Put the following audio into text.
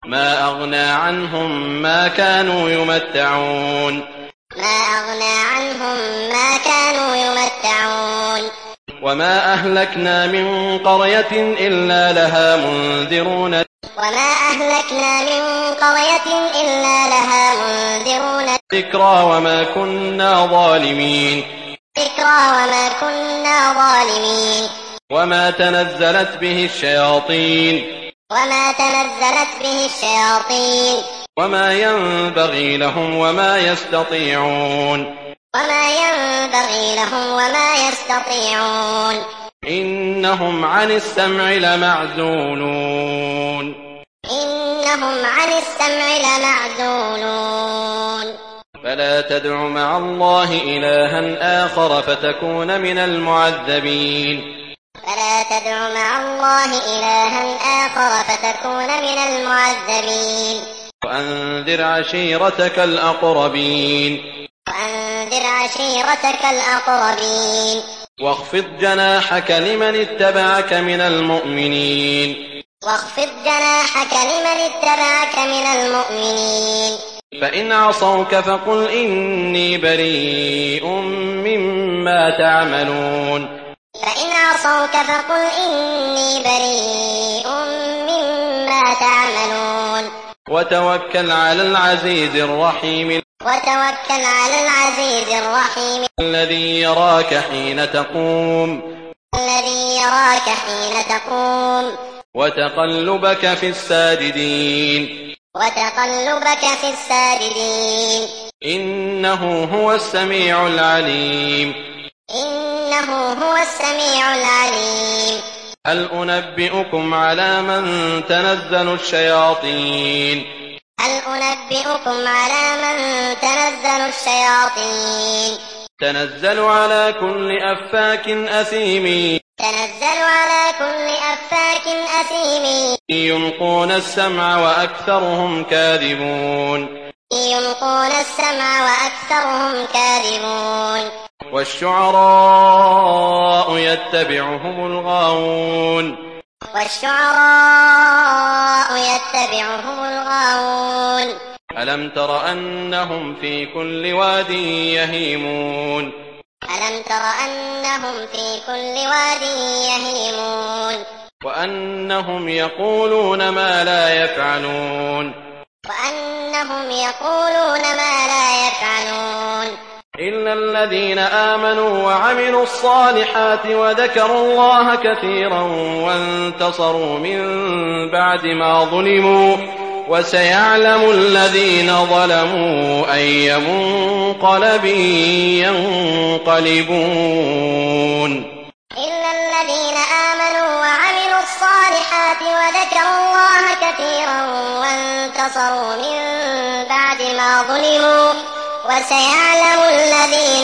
ما أغنى عنهم ما كانوا يمتعون وما أهلكنا من قرية إلا لها منذرون ذكرى وما كنا ظالمين وما تنزلت به الشياطين وما ينبغي لهم وما يستطيعون إنهم عن السمع لمعزولون فلا تدع مع الله إلها آخر فتكون من المعذبين وأنذر عشيرتك الأقربين واخفض جناحك لمن اتبعك من المؤمنين فإن عصوك فقل إني بريء مما تعملون وتوكل على العزيز الرحيم الذي يراك حين تقوم وتقلبك في الساجدين إنه هو السميع العليم هل أنبئكم على من تنزل الشياطين تنزل على كل أفاك أثيم يلقون السمع وأكثرهم كاذبون والشعراء يتبعهم الغاوون ألم تر أنهم في كل واد يهيمون وأنهم يقولون ما لا يفعلون إلا الذين آمنوا وعملوا الصالحات وذكروا الله كثيرا وانتصروا من بعد ما ظلموا وسيعلم الذين ظلموا أي منقلب ينقلبون إلا الذين آمنوا وعملوا الصالحات وذكروا الله كثيرا وانتصروا من بعد ما ظلموا وسيعلم الذين